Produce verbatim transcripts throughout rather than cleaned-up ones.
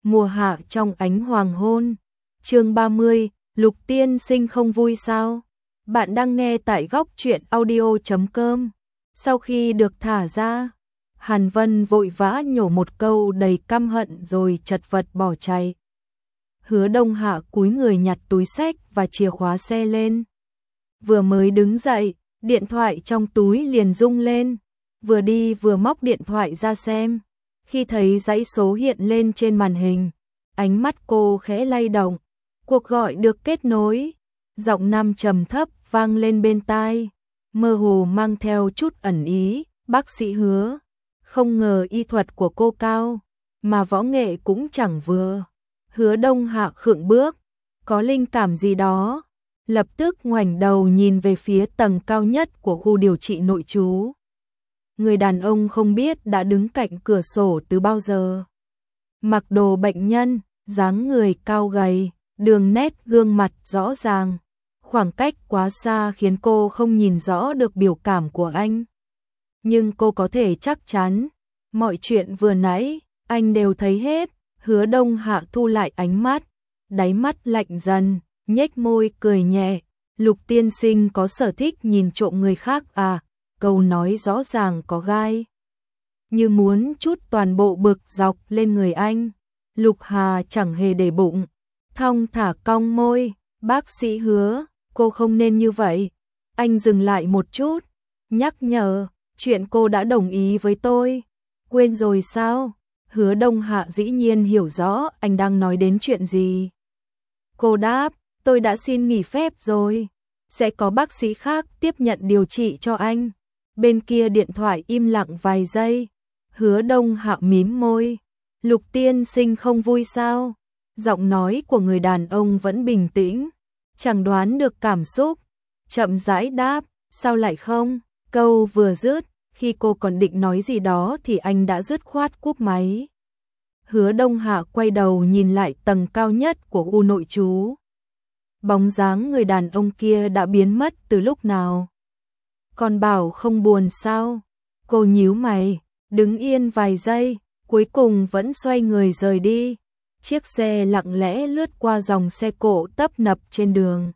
Mùa hạ trong ánh hoàng hôn. Chương ba mươi, Lục tiên sinh không vui sao? Bạn đang nghe tại góc truyện audio chấm com. Sau khi được thả ra, Hàn Vân vội vã nhổ một câu đầy căm hận rồi chật vật bỏ chạy. Hứa Đông Hạ cúi người nhặt túi xách và chìa khóa xe lên. Vừa mới đứng dậy, điện thoại trong túi liền rung lên. Vừa đi vừa móc điện thoại ra xem. Khi thấy dãy số hiện lên trên màn hình, ánh mắt cô khẽ lay động. Cuộc gọi được kết nối. Giọng nam trầm thấp vang lên bên tai, mơ hồ mang theo chút ẩn ý. Bác sĩ Hứa, không ngờ y thuật của cô cao, mà võ nghệ cũng chẳng vừa. Hứa Đông Hạ khựng bước, có linh cảm gì đó, lập tức ngoảnh đầu nhìn về phía tầng cao nhất của khu điều trị nội trú. Người đàn ông không biết đã đứng cạnh cửa sổ từ bao giờ. Mặc đồ bệnh nhân, dáng người cao gầy, đường nét gương mặt rõ ràng. Khoảng cách quá xa khiến cô không nhìn rõ được biểu cảm của anh. Nhưng cô có thể chắc chắn, mọi chuyện vừa nãy, anh đều thấy hết. Hứa Đông Hạ thu lại ánh mắt, đáy mắt lạnh dần, nhếch môi cười nhẹ. Lục tiên sinh có sở thích nhìn trộm người khác à? Câu nói rõ ràng có gai, như muốn trút toàn bộ bực dọc lên người anh. Lục Hà chẳng hề để bụng, thong thả cong môi. Bác sĩ Hứa, cô không nên như vậy. Anh dừng lại một chút, nhắc nhở, chuyện cô đã đồng ý với tôi. Quên rồi sao? Hứa Đông Hạ dĩ nhiên hiểu rõ anh đang nói đến chuyện gì. Cô đáp, tôi đã xin nghỉ phép rồi. Sẽ có bác sĩ khác tiếp nhận điều trị cho anh. Bên kia điện thoại im lặng vài giây. Hứa Đông Hạ mím môi. Lục tiên sinh không vui sao? Giọng nói của người đàn ông vẫn bình tĩnh, chẳng đoán được cảm xúc. Chậm rãi đáp, sao lại không? Câu vừa dứt, khi cô còn định nói gì đó thì anh đã dứt khoát cúp máy. Hứa Đông Hạ quay đầu nhìn lại tầng cao nhất của khu nội trú. Bóng dáng người đàn ông kia đã biến mất từ lúc nào? Còn bảo không buồn sao? Cô nhíu mày, đứng yên vài giây, cuối cùng vẫn xoay người rời đi. Chiếc xe lặng lẽ lướt qua dòng xe cộ tấp nập trên đường.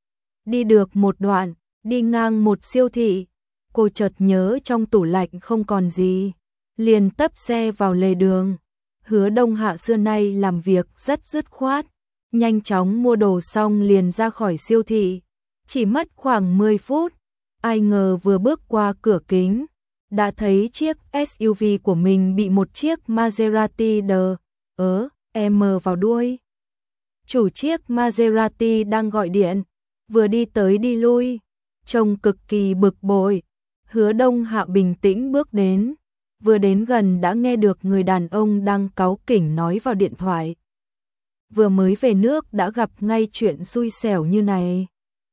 Đi được một đoạn, đi ngang một siêu thị, cô chợt nhớ trong tủ lạnh không còn gì, liền tấp xe vào lề đường. Hứa Đông Hạ xưa nay làm việc rất dứt khoát, nhanh chóng mua đồ xong liền ra khỏi siêu thị. Chỉ mất khoảng mười phút, ai ngờ vừa bước qua cửa kính, đã thấy chiếc ét u vê của mình bị một chiếc Maserati đờ ớ M vào đuôi. Chủ chiếc Maserati đang gọi điện, vừa đi tới đi lui, trông cực kỳ bực bội. Hứa Đông Hạ bình tĩnh bước đến, vừa đến gần đã nghe được người đàn ông đang cáu kỉnh nói vào điện thoại. Vừa mới về nước đã gặp ngay chuyện xui xẻo như này.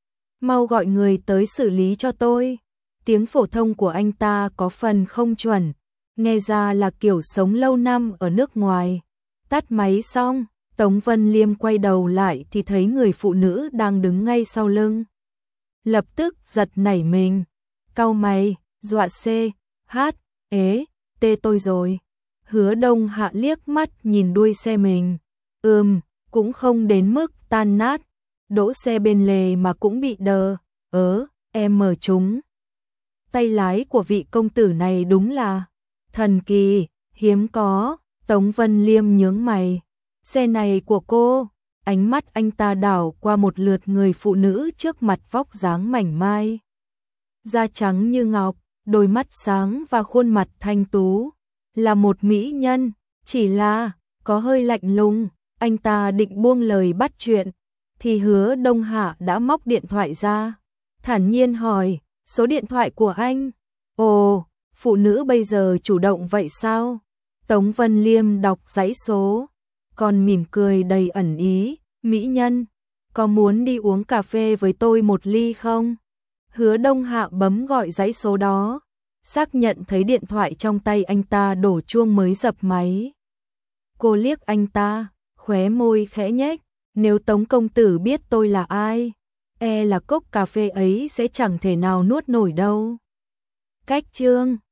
Mau gọi người tới xử lý cho tôi. Tiếng phổ thông của anh ta có phần không chuẩn, nghe ra là kiểu sống lâu năm ở nước ngoài. Tắt máy xong, Tống Vân Liêm quay đầu lại thì thấy người phụ nữ đang đứng ngay sau lưng. Lập tức giật nảy mình, cau mày, dọa xê, hát, ế, tê tôi rồi. Hứa Đông Hạ liếc mắt nhìn đuôi xe mình. Ừm, cũng không đến mức tan nát, đỗ xe bên lề mà cũng bị đờ, ớ, em mở chúng. Tay lái của vị công tử này đúng là thần kỳ, hiếm có. Tống Vân Liêm nhướng mày. Xe này của cô? Ánh mắt anh ta đảo qua một lượt người phụ nữ trước mặt vóc dáng mảnh mai. Da trắng như ngọc, đôi mắt sáng và khuôn mặt thanh tú. Là một mỹ nhân, chỉ là có hơi lạnh lùng. Anh ta định buông lời bắt chuyện, thì Hứa Đông Hạ đã móc điện thoại ra. Thản nhiên hỏi, số điện thoại của anh? Ồ, phụ nữ bây giờ chủ động vậy sao? Tống Vân Liêm đọc dãy số, còn mỉm cười đầy ẩn ý. Mỹ nhân, có muốn đi uống cà phê với tôi một ly không? Hứa Đông Hạ bấm gọi dãy số đó, xác nhận thấy điện thoại trong tay anh ta đổ chuông mới dập máy. Cô liếc anh ta, khóe môi khẽ nhếch. Nếu Tống công tử biết tôi là ai, e là cốc cà phê ấy sẽ chẳng thể nào nuốt nổi đâu. Cách chương